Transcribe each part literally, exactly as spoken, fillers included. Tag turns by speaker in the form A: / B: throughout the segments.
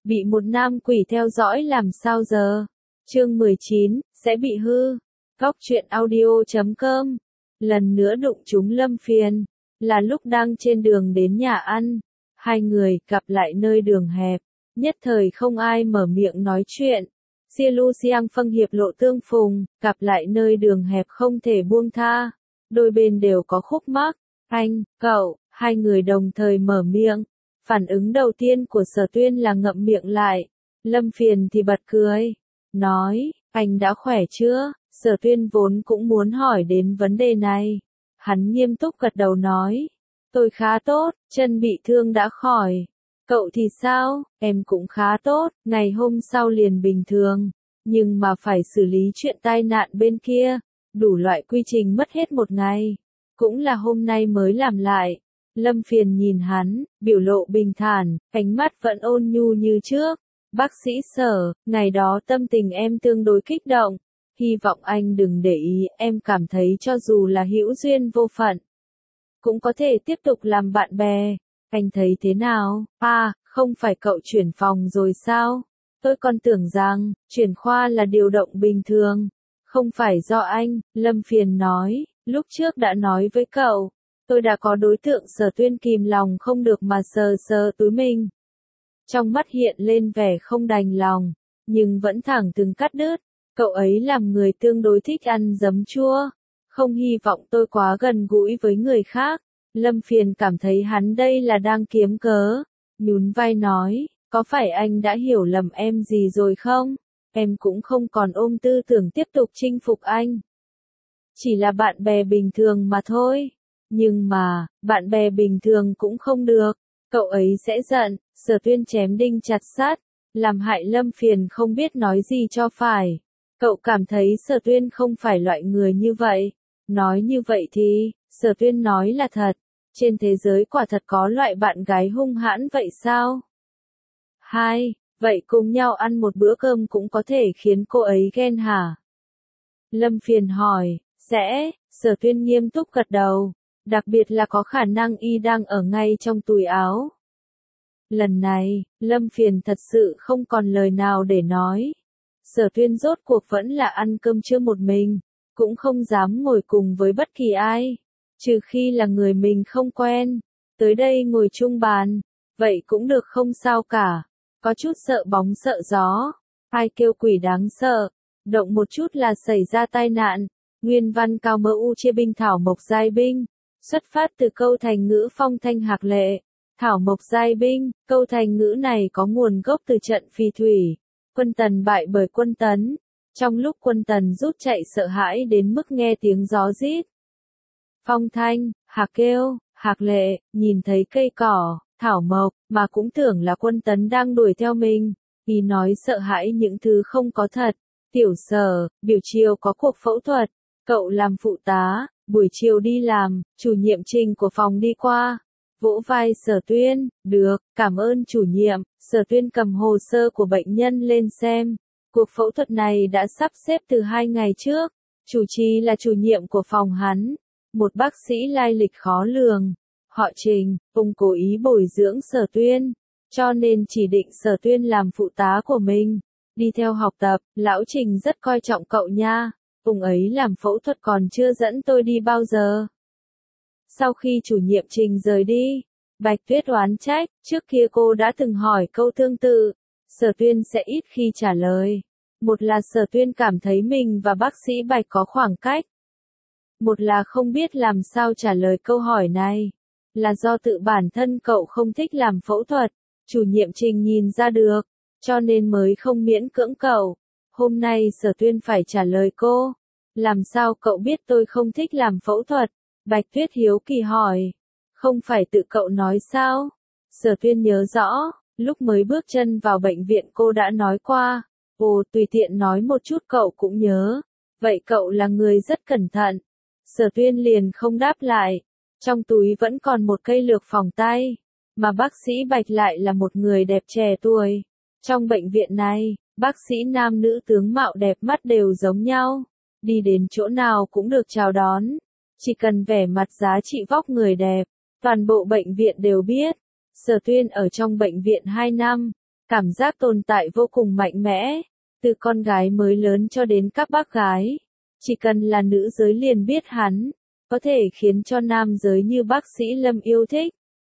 A: bị một nam quỷ theo dõi làm sao giờ? Chương mười chín, sẽ bị hư. Góc truyện audio chấm com. Lần nữa đụng trúng Lâm Phiền, là lúc đang trên đường đến nhà ăn. Hai người gặp lại nơi đường hẹp, nhất thời không ai mở miệng nói chuyện. Xia Lu Xiang Phâng hiệp lộ tương phùng, gặp lại nơi đường hẹp không thể buông tha. Đôi bên đều có khúc mắc. Anh, cậu, hai người đồng thời mở miệng. Phản ứng đầu tiên của Sở Tuyên là ngậm miệng lại. Lâm Phiền thì bật cười. Nói, anh đã khỏe chưa? Sở Tuyên vốn cũng muốn hỏi đến vấn đề này. Hắn nghiêm túc gật đầu nói. Tôi khá tốt, chân bị thương đã khỏi. Cậu thì sao? Em cũng khá tốt, ngày hôm sau liền bình thường. Nhưng mà phải xử lý chuyện tai nạn bên kia. Đủ loại quy trình mất hết một ngày. Cũng là hôm nay mới làm lại. Lâm Phiền nhìn hắn, biểu lộ bình thản, ánh mắt vẫn ôn nhu như trước. Bác sĩ Sở, ngày đó tâm tình em tương đối kích động. Hy vọng anh đừng để ý, em cảm thấy cho dù là hữu duyên vô phận, cũng có thể tiếp tục làm bạn bè. Anh thấy thế nào? À, không phải cậu chuyển phòng rồi sao? Tôi còn tưởng rằng, chuyển khoa là điều động bình thường. Không phải do anh, Lâm Phiền nói, lúc trước đã nói với cậu. Tôi đã có đối tượng. Sở Tuyên kìm lòng không được mà sờ sờ túi mình. Trong mắt hiện lên vẻ không đành lòng, nhưng vẫn thẳng thừng cắt đứt. Cậu ấy làm người tương đối thích ăn giấm chua. Không hy vọng tôi quá gần gũi với người khác. Lâm Phiền cảm thấy hắn đây là đang kiếm cớ. Nhún vai nói, có phải anh đã hiểu lầm em gì rồi không? Em cũng không còn ôm tư tưởng tiếp tục chinh phục anh. Chỉ là bạn bè bình thường mà thôi. Nhưng mà, bạn bè bình thường cũng không được. Cậu ấy sẽ giận. Sở Tuyên chém đinh chặt sắt, làm hại Lâm Phiền không biết nói gì cho phải. Cậu cảm thấy Sở Tuyên không phải loại người như vậy. Nói như vậy thì, Sở Tuyên nói là thật. Trên thế giới quả thật có loại bạn gái hung hãn vậy sao? Hai, vậy cùng nhau ăn một bữa cơm cũng có thể khiến cô ấy ghen hả? Lâm Phiền hỏi, sẽ, Sở Tuyên nghiêm túc gật đầu. Đặc biệt là có khả năng y đang ở ngay trong túi áo. Lần này, Lâm Phiền thật sự không còn lời nào để nói. Sở Tuyên rốt cuộc vẫn là ăn cơm trưa một mình, cũng không dám ngồi cùng với bất kỳ ai, trừ khi là người mình không quen. Tới đây ngồi chung bàn, vậy cũng được không sao cả. Có chút sợ bóng sợ gió, ai kêu quỷ đáng sợ, động một chút là xảy ra tai nạn. Nguyên văn Cao Mơ U chia binh Thảo Mộc giai binh, xuất phát từ câu thành ngữ Phong Thanh Hạc Lệ. Thảo Mộc giai binh, câu thành ngữ này có nguồn gốc từ trận Phì Thủy. Quân Tần bại bởi quân Tấn. Trong lúc quân Tần rút chạy sợ hãi đến mức nghe tiếng gió rít. Phong Thanh, Hạc kêu, Hạc Lệ, nhìn thấy cây cỏ, Thảo Mộc, mà cũng tưởng là quân Tấn đang đuổi theo mình. Vì nói sợ hãi những thứ không có thật. Tiểu Sở, buổi chiều có cuộc phẫu thuật. Cậu làm phụ tá, buổi chiều đi làm, chủ nhiệm Trình của phòng đi qua. Vỗ vai Sở Tuyên, được, cảm ơn chủ nhiệm. Sở Tuyên cầm hồ sơ của bệnh nhân lên xem. Cuộc phẫu thuật này đã sắp xếp từ hai ngày trước. Chủ trì là chủ nhiệm của phòng hắn. Một bác sĩ lai lịch khó lường. Họ Trình, ông cố ý bồi dưỡng Sở Tuyên. Cho nên chỉ định Sở Tuyên làm phụ tá của mình. Đi theo học tập, lão Trình rất coi trọng cậu nha. Ông ấy làm phẫu thuật còn chưa dẫn tôi đi bao giờ. Sau khi chủ nhiệm Trình rời đi, Bạch Tuyết oán trách, trước kia cô đã từng hỏi câu tương tự. Sở Tuyên sẽ ít khi trả lời. Một là Sở Tuyên cảm thấy mình và bác sĩ Bạch có khoảng cách. Một là không biết làm sao trả lời câu hỏi này. Là do tự bản thân cậu không thích làm phẫu thuật. Chủ nhiệm Trình nhìn ra được, cho nên mới không miễn cưỡng cậu. Hôm nay Sở Tuyên phải trả lời cô. Làm sao cậu biết tôi không thích làm phẫu thuật? Bạch Tuyết hiếu kỳ hỏi. Không phải tự cậu nói sao? Sở Tuyên nhớ rõ, lúc mới bước chân vào bệnh viện cô đã nói qua. Ồ, tùy tiện nói một chút cậu cũng nhớ. Vậy cậu là người rất cẩn thận. Sở Tuyên liền không đáp lại. Trong túi vẫn còn một cây lược phòng tay. Mà bác sĩ Bạch lại là một người đẹp trẻ tuổi. Trong bệnh viện này, bác sĩ nam nữ tướng mạo đẹp mắt đều giống nhau. Đi đến chỗ nào cũng được chào đón. Chỉ cần vẻ mặt giá trị vóc người đẹp, toàn bộ bệnh viện đều biết. Sở Tuyên ở trong bệnh viện hai năm, Cảm giác tồn tại vô cùng mạnh mẽ, từ con gái mới lớn cho đến các bác gái. Chỉ cần là nữ giới liền biết hắn, có thể khiến cho nam giới như bác sĩ Lâm yêu thích.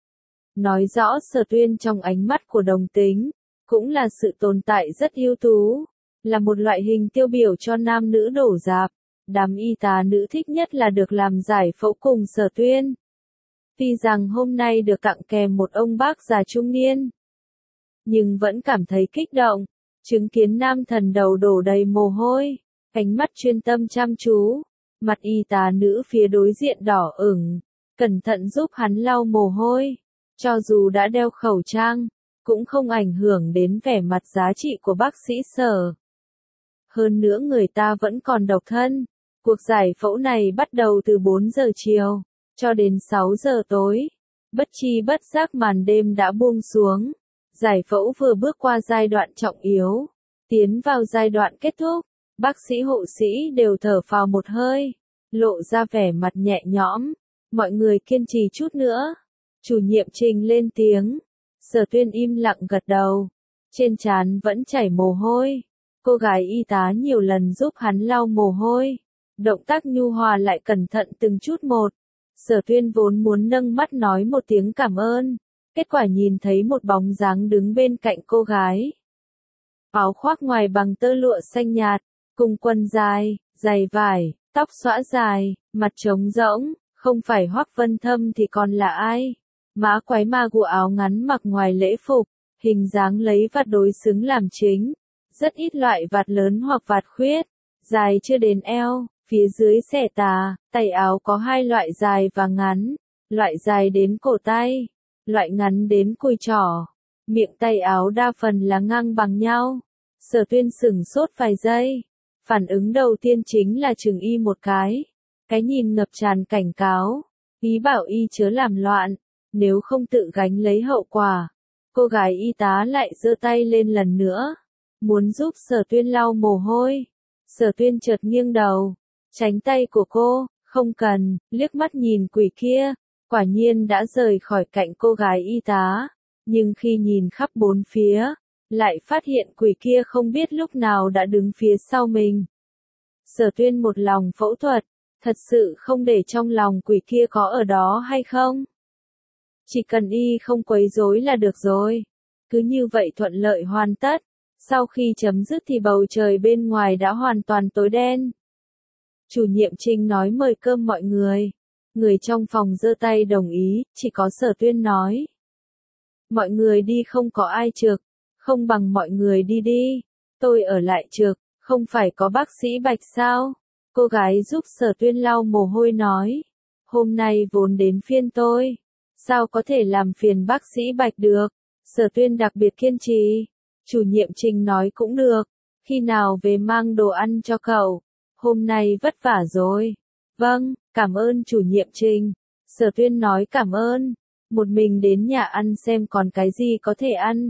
A: Nói rõ Sở Tuyên trong ánh mắt của đồng tính, cũng là sự tồn tại rất ưu tú, là một loại hình tiêu biểu cho nam nữ đổ rạp. Đám y tá nữ thích nhất là được làm giải phẫu cùng Sở Tuyên. Tuy rằng hôm nay được tặng kèm một ông bác già trung niên, nhưng vẫn cảm thấy kích động, chứng kiến nam thần đầu đổ đầy mồ hôi, ánh mắt chuyên tâm chăm chú, mặt y tá nữ phía đối diện đỏ ửng, cẩn thận giúp hắn lau mồ hôi, cho dù đã đeo khẩu trang, cũng không ảnh hưởng đến vẻ mặt giá trị của bác sĩ Sở. Hơn nữa người ta vẫn còn độc thân, cuộc giải phẫu này bắt đầu từ bốn giờ chiều, cho đến sáu giờ tối, bất chi bất giác màn đêm đã buông xuống. Giải phẫu vừa bước qua giai đoạn trọng yếu, tiến vào giai đoạn kết thúc, bác sĩ hộ sĩ đều thở phào một hơi, lộ ra vẻ mặt nhẹ nhõm, mọi người kiên trì chút nữa. Chủ nhiệm Trình lên tiếng, Sở Tuyên im lặng gật đầu, trên trán vẫn chảy mồ hôi, cô gái y tá nhiều lần giúp hắn lau mồ hôi, động tác nhu hòa lại cẩn thận từng chút một. Sở Tuyên vốn muốn nâng mắt nói một tiếng cảm ơn. Kết quả nhìn thấy một bóng dáng đứng bên cạnh cô gái. Áo khoác ngoài bằng tơ lụa xanh nhạt, cùng quần dài, giày vải, tóc xõa dài, mặt trống rỗng, không phải Hoắc Vân Thâm thì còn là ai? Má quái ma của áo ngắn mặc ngoài lễ phục, hình dáng lấy vạt đối xứng làm chính, rất ít loại vạt lớn hoặc vạt khuyết, dài chưa đến eo, phía dưới xẻ tà, tay áo có hai loại dài và ngắn, loại dài đến cổ tay. Loại ngắn đến cùi trỏ, miệng tay áo đa phần là ngang bằng nhau. Sở Tuyên sửng sốt vài giây, phản ứng đầu tiên chính là chừng y một cái, cái nhìn ngập tràn cảnh cáo, ý bảo y chớ làm loạn, nếu không tự gánh lấy hậu quả. Cô gái y tá lại giơ tay lên lần nữa, muốn giúp Sở Tuyên lau mồ hôi. Sở Tuyên chợt nghiêng đầu, tránh tay của cô, không cần, liếc mắt nhìn quỷ kia. Quả nhiên đã rời khỏi cạnh cô gái y tá, nhưng khi nhìn khắp bốn phía, lại phát hiện quỷ kia không biết lúc nào đã đứng phía sau mình. Sở Tuyên một lòng phẫu thuật, thật sự không để trong lòng quỷ kia có ở đó hay không. Chỉ cần y không quấy rối là được rồi. Cứ như vậy thuận lợi hoàn tất, sau khi chấm dứt thì bầu trời bên ngoài đã hoàn toàn tối đen. Chủ nhiệm Trình nói mời cơm mọi người. Người trong phòng giơ tay đồng ý, chỉ có Sở Tuyên nói. Mọi người đi không có ai trực, không bằng mọi người đi đi, tôi ở lại trực, không phải có bác sĩ Bạch sao? Cô gái giúp Sở Tuyên lau mồ hôi nói. Hôm nay vốn đến phiên tôi, sao có thể làm phiền bác sĩ Bạch được? Sở Tuyên đặc biệt kiên trì. Chủ nhiệm Trình nói cũng được, khi nào về mang đồ ăn cho cậu, hôm nay vất vả rồi. Vâng, cảm ơn chủ nhiệm Trình. Sở Tuyên nói cảm ơn, một mình đến nhà ăn xem còn cái gì có thể ăn.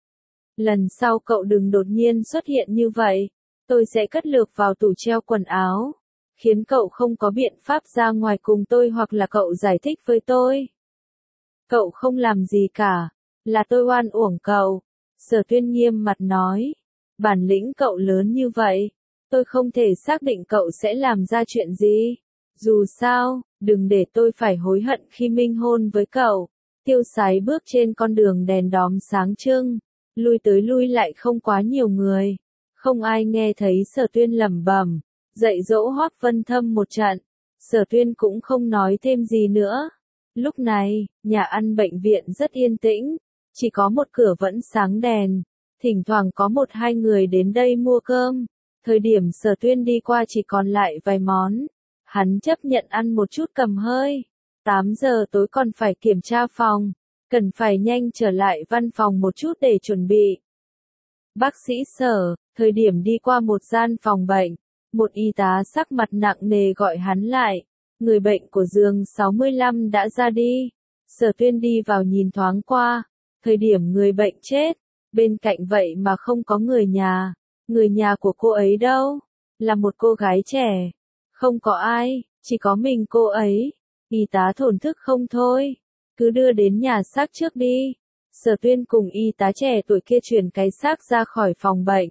A: Lần sau cậu đừng đột nhiên xuất hiện như vậy, tôi sẽ cất lược vào tủ treo quần áo, khiến cậu không có biện pháp ra ngoài cùng tôi hoặc là cậu giải thích với tôi. Cậu không làm gì cả, là tôi oan uổng cậu. Sở Tuyên nghiêm mặt nói, bản lĩnh cậu lớn như vậy, tôi không thể xác định cậu sẽ làm ra chuyện gì. Dù sao, đừng để tôi phải hối hận khi minh hôn với cậu. Tiêu Sái bước trên con đường đèn đóm sáng trưng, lui tới lui lại không quá nhiều người. Không ai nghe thấy Sở Tuyên lẩm bẩm, dạy dỗ Hoắc Vân Thâm một trận. Sở Tuyên cũng không nói thêm gì nữa. Lúc này, nhà ăn bệnh viện rất yên tĩnh, chỉ có một cửa vẫn sáng đèn. Thỉnh thoảng có một hai người đến đây mua cơm. Thời điểm Sở Tuyên đi qua chỉ còn lại vài món. Hắn chấp nhận ăn một chút cầm hơi. tám giờ tối còn phải kiểm tra phòng. Cần phải nhanh trở lại văn phòng một chút để chuẩn bị. Bác sĩ Sở, thời điểm đi qua một gian phòng bệnh, một y tá sắc mặt nặng nề gọi hắn lại. Người bệnh của giường sáu mươi lăm đã ra đi. Sở Tuyên đi vào nhìn thoáng qua. Thời điểm người bệnh chết, bên cạnh vậy mà không có người nhà. Người nhà của cô ấy đâu? Là một cô gái trẻ. Không có ai, chỉ có mình cô ấy. Y tá thổn thức không thôi. Cứ đưa đến nhà xác trước đi. Sở Tuyên cùng y tá trẻ tuổi kia chuyển cái xác ra khỏi phòng bệnh.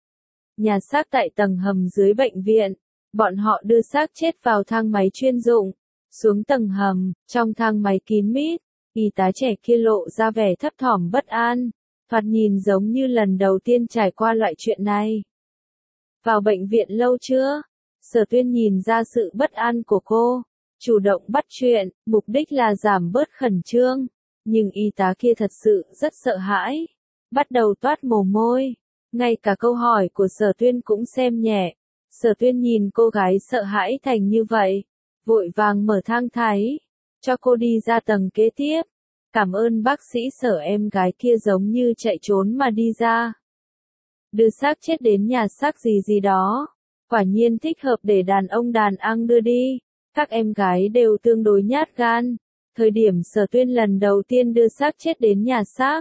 A: Nhà xác tại tầng hầm dưới bệnh viện. Bọn họ đưa xác chết vào thang máy chuyên dụng. Xuống tầng hầm, trong thang máy kín mít, y tá trẻ kia lộ ra vẻ thấp thỏm bất an. Thoạt nhìn giống như lần đầu tiên trải qua loại chuyện này. Vào bệnh viện lâu chưa? Sở Tuyên nhìn ra sự bất an của cô. Chủ động bắt chuyện, mục đích là giảm bớt khẩn trương. Nhưng y tá kia thật sự rất sợ hãi. Bắt đầu toát mồ hôi. Ngay cả câu hỏi của Sở Tuyên cũng xem nhẹ. Sở Tuyên nhìn cô gái sợ hãi thành như vậy. Vội vàng mở thang thái. Cho cô đi ra tầng kế tiếp. Cảm ơn bác sĩ Sở, em gái kia giống như chạy trốn mà đi ra. Đưa xác chết đến nhà xác gì gì đó. Quả nhiên thích hợp để đàn ông đàn ăn đưa đi. Các em gái đều tương đối nhát gan. Thời điểm Sở Tuyên lần đầu tiên đưa xác chết đến nhà xác,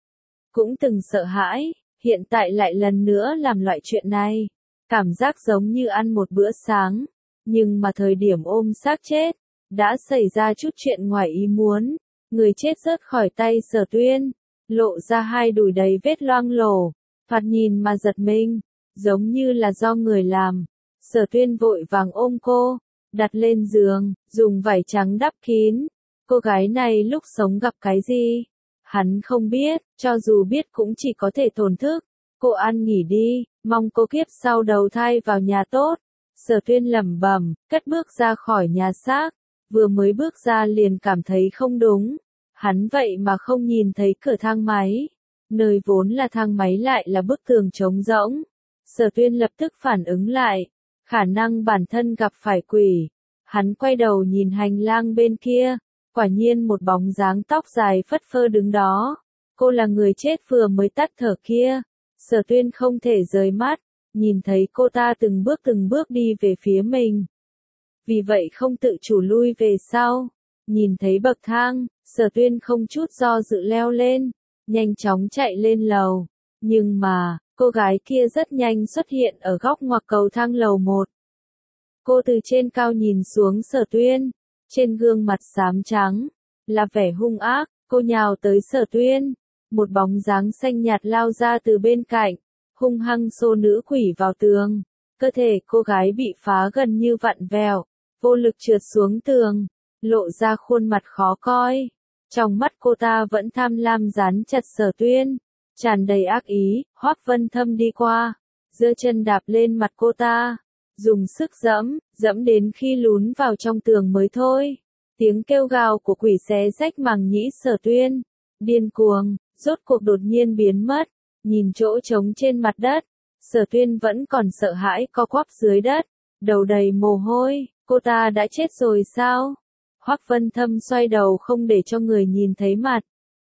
A: cũng từng sợ hãi, hiện tại lại lần nữa làm loại chuyện này. Cảm giác giống như ăn một bữa sáng. Nhưng mà thời điểm ôm xác chết, đã xảy ra chút chuyện ngoài ý muốn. Người chết rớt khỏi tay Sở Tuyên, lộ ra hai đùi đầy vết loang lổ, thoạt nhìn mà giật mình, giống như là do người làm. Sở Tuyên vội vàng ôm cô, đặt lên giường, dùng vải trắng đắp kín. Cô gái này lúc sống gặp cái gì? Hắn không biết, cho dù biết cũng chỉ có thể thổn thức. Cô ăn nghỉ đi, mong cô kiếp sau đầu thai vào nhà tốt. Sở Tuyên lẩm bẩm, cất bước ra khỏi nhà xác. Vừa mới bước ra liền cảm thấy không đúng. Hắn vậy mà không nhìn thấy cửa thang máy. Nơi vốn là thang máy lại là bức tường trống rỗng. Sở Tuyên lập tức phản ứng lại. Khả năng bản thân gặp phải quỷ. Hắn quay đầu nhìn hành lang bên kia. Quả nhiên một bóng dáng tóc dài phất phơ đứng đó. Cô là người chết vừa mới tắt thở kia. Sở Tuyên không thể rời mắt. Nhìn thấy cô ta từng bước từng bước đi về phía mình. Vì vậy không tự chủ lui về sau. Nhìn thấy bậc thang, Sở Tuyên không chút do dự leo lên. Nhanh chóng chạy lên lầu. Nhưng mà, cô gái kia rất nhanh xuất hiện ở góc ngoặc cầu thang lầu một. Cô từ trên cao nhìn xuống Sở Tuyên. Trên gương mặt xám trắng, là vẻ hung ác, cô nhào tới Sở Tuyên. Một bóng dáng xanh nhạt lao ra từ bên cạnh, hung hăng xô nữ quỷ vào tường. Cơ thể cô gái bị phá gần như vặn vẹo, vô lực trượt xuống tường, lộ ra khuôn mặt khó coi. Trong mắt cô ta vẫn tham lam dán chặt Sở Tuyên, tràn đầy ác ý. Hoắc Vân Thâm đi qua, giơ chân đạp lên mặt cô ta. Dùng sức dẫm, dẫm đến khi lún vào trong tường mới thôi. Tiếng kêu gào của quỷ xé rách màng nhĩ Sở Tuyên. Điên cuồng, rốt cuộc đột nhiên biến mất. Nhìn chỗ trống trên mặt đất. Sở Tuyên vẫn còn sợ hãi co quắp dưới đất. Đầu đầy mồ hôi, cô ta đã chết rồi sao? Hoắc Vân Thâm xoay đầu không để cho người nhìn thấy mặt.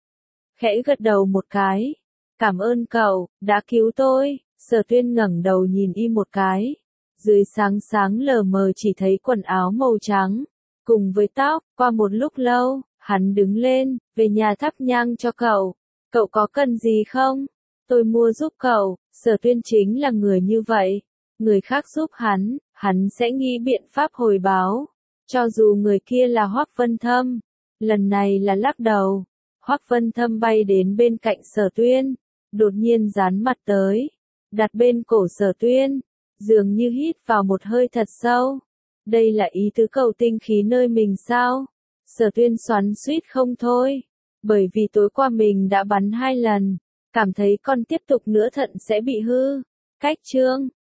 A: Khẽ gật đầu một cái. Cảm ơn cậu, đã cứu tôi. Sở Tuyên ngẩng đầu nhìn y một cái. Dưới sáng sáng lờ mờ chỉ thấy quần áo màu trắng, cùng với tóc. Qua một lúc lâu, hắn đứng lên, về nhà thắp nhang cho cậu. Cậu có cần gì không? Tôi mua giúp cậu. Sở Tuyên chính là người như vậy. Người khác giúp hắn, hắn sẽ nghĩ biện pháp hồi báo. Cho dù người kia là Hoắc Vân Thâm. Lần này là lắc đầu. Hoắc Vân Thâm bay đến bên cạnh Sở Tuyên. Đột nhiên dán mặt tới. Đặt bên cổ Sở Tuyên. Dường như hít vào một hơi thật sâu. Đây là ý tứ cầu tinh khí nơi mình sao? Sở Tuyên xoắn xuýt không thôi. Bởi vì tối qua mình đã bắn hai lần. Cảm thấy còn tiếp tục nữa thận sẽ bị hư. Cách chương